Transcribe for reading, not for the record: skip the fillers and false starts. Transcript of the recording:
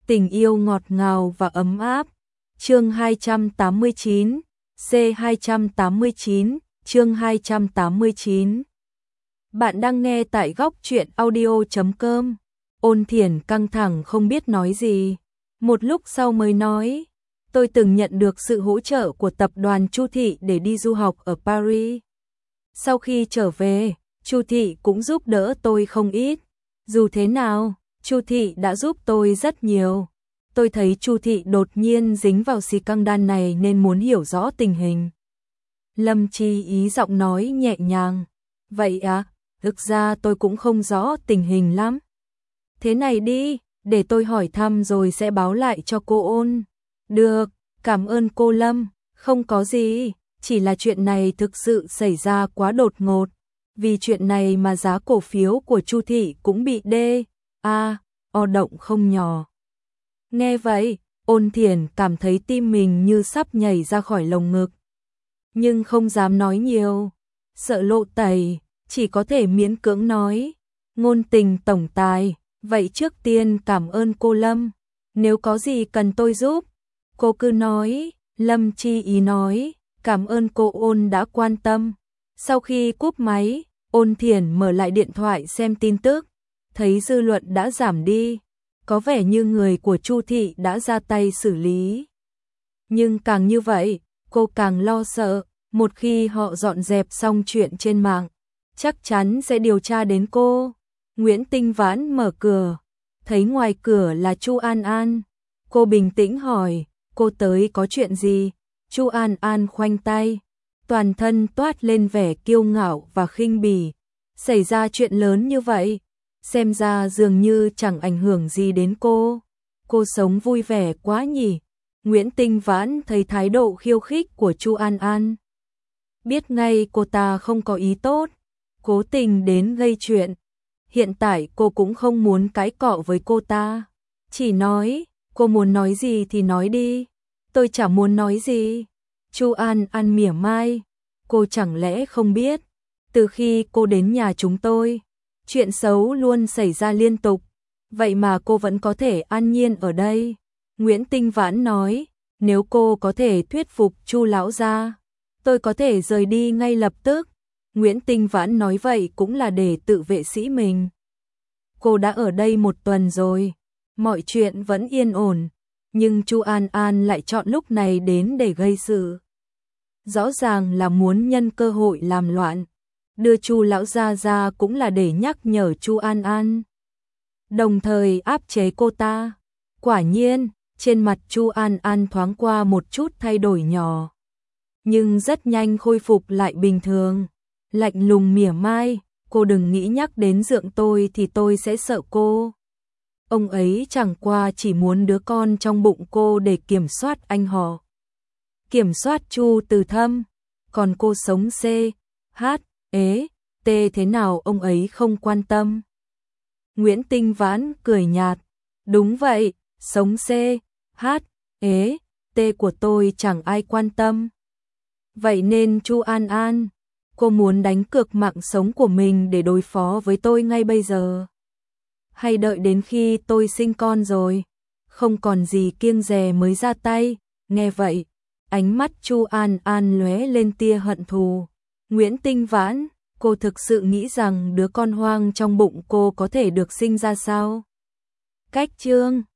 Tình yêu ngọt ngào và ấm áp. Chương 289, C289, chương 289. Bạn đang nghe tại góc truyện audio.com. Ôn Thiển căng thẳng không biết nói gì. Một lúc sau mới nói, tôi từng nhận được sự hỗ trợ của tập đoàn Chu Thị để đi du học ở Paris. Sau khi trở về, Chu Thị cũng giúp đỡ tôi không ít. Dù thế nào, Chu Thị đã giúp tôi rất nhiều. Tôi thấy Chu Thị đột nhiên dính vào scandal này nên muốn hiểu rõ tình hình. Lâm Chi Ý giọng nói nhẹ nhàng. Vậy à, thực ra tôi cũng không rõ tình hình lắm. Thế này đi, để tôi hỏi thăm rồi sẽ báo lại cho cô Ôn. Được, cảm ơn cô Lâm, không có gì, chỉ là chuyện này thực sự xảy ra quá đột ngột. Vì chuyện này mà giá cổ phiếu của Chu Thị cũng bị động không nhỏ. Nghe vậy, Ôn Thiển cảm thấy tim mình như sắp nhảy ra khỏi lồng ngực. Nhưng không dám nói nhiều, sợ lộ tẩy, chỉ có thể miễn cưỡng nói. Ngôn Tình tổng tài, vậy trước tiên cảm ơn cô Lâm. Nếu có gì cần tôi giúp, cô cứ nói. Lâm Chi Ý nói, cảm ơn cô Ôn đã quan tâm. Sau khi cúp máy, Ôn Thiển mở lại điện thoại xem tin tức, thấy dư luận đã giảm đi. Có vẻ như người của Chu Thị đã ra tay xử lý. Nhưng càng như vậy, cô càng lo sợ, một khi họ dọn dẹp xong chuyện trên mạng, chắc chắn sẽ điều tra đến cô. Nguyễn Tinh Vãn mở cửa, thấy ngoài cửa là Chu An An. Cô bình tĩnh hỏi, cô tới có chuyện gì? Chu An An khoanh tay, toàn thân toát lên vẻ kiêu ngạo và khinh bỉ. Xảy ra chuyện lớn như vậy, xem ra dường như chẳng ảnh hưởng gì đến cô. Cô sống vui vẻ quá nhỉ? Nguyễn Tinh Vãn thấy thái độ khiêu khích của Chu An An, biết ngay cô ta không có ý tốt, cố tình đến gây chuyện. Hiện tại cô cũng không muốn cãi cọ với cô ta, chỉ nói, cô muốn nói gì thì nói đi, tôi chẳng muốn nói gì. Chu An An mỉa mai, cô chẳng lẽ không biết, từ khi cô đến nhà chúng tôi, chuyện xấu luôn xảy ra liên tục, vậy mà cô vẫn có thể an nhiên ở đây. Nguyễn Tinh Vãn nói, nếu cô có thể thuyết phục Chu lão gia, tôi có thể rời đi ngay lập tức. Nguyễn Tinh Vãn nói vậy cũng là để tự vệ sĩ mình. Cô đã ở đây 1 tuần rồi, mọi chuyện vẫn yên ổn, nhưng Chu An An lại chọn lúc này đến để gây sự. Rõ ràng là muốn nhân cơ hội làm loạn. Đưa Chu lão gia ra cũng là để nhắc nhở Chu An An, đồng thời áp chế cô ta. Quả nhiên, trên mặt Chu An An thoáng qua một chút thay đổi nhỏ, nhưng rất nhanh khôi phục lại bình thường. Lạnh lùng mỉa mai, cô đừng nghĩ nhắc đến dượng tôi thì tôi sẽ sợ cô. Ông ấy chẳng qua chỉ muốn đứa con trong bụng cô để kiểm soát anh họ, kiểm soát Chu Từ Thâm, còn cô sống T thế nào ông ấy không quan tâm. Nguyễn Tinh Vãn cười nhạt, đúng vậy, sống T của tôi chẳng ai quan tâm. Vậy nên Chu An An, cô muốn đánh cược mạng sống của mình để đối phó với tôi ngay bây giờ? Hay đợi đến khi tôi sinh con rồi, không còn gì kiêng dè mới ra tay? Nghe vậy, ánh mắt Chu An An lóe lên tia hận thù. Nguyễn Tinh Vãn, cô thực sự nghĩ rằng đứa con hoang trong bụng cô có thể được sinh ra sao? Cách chương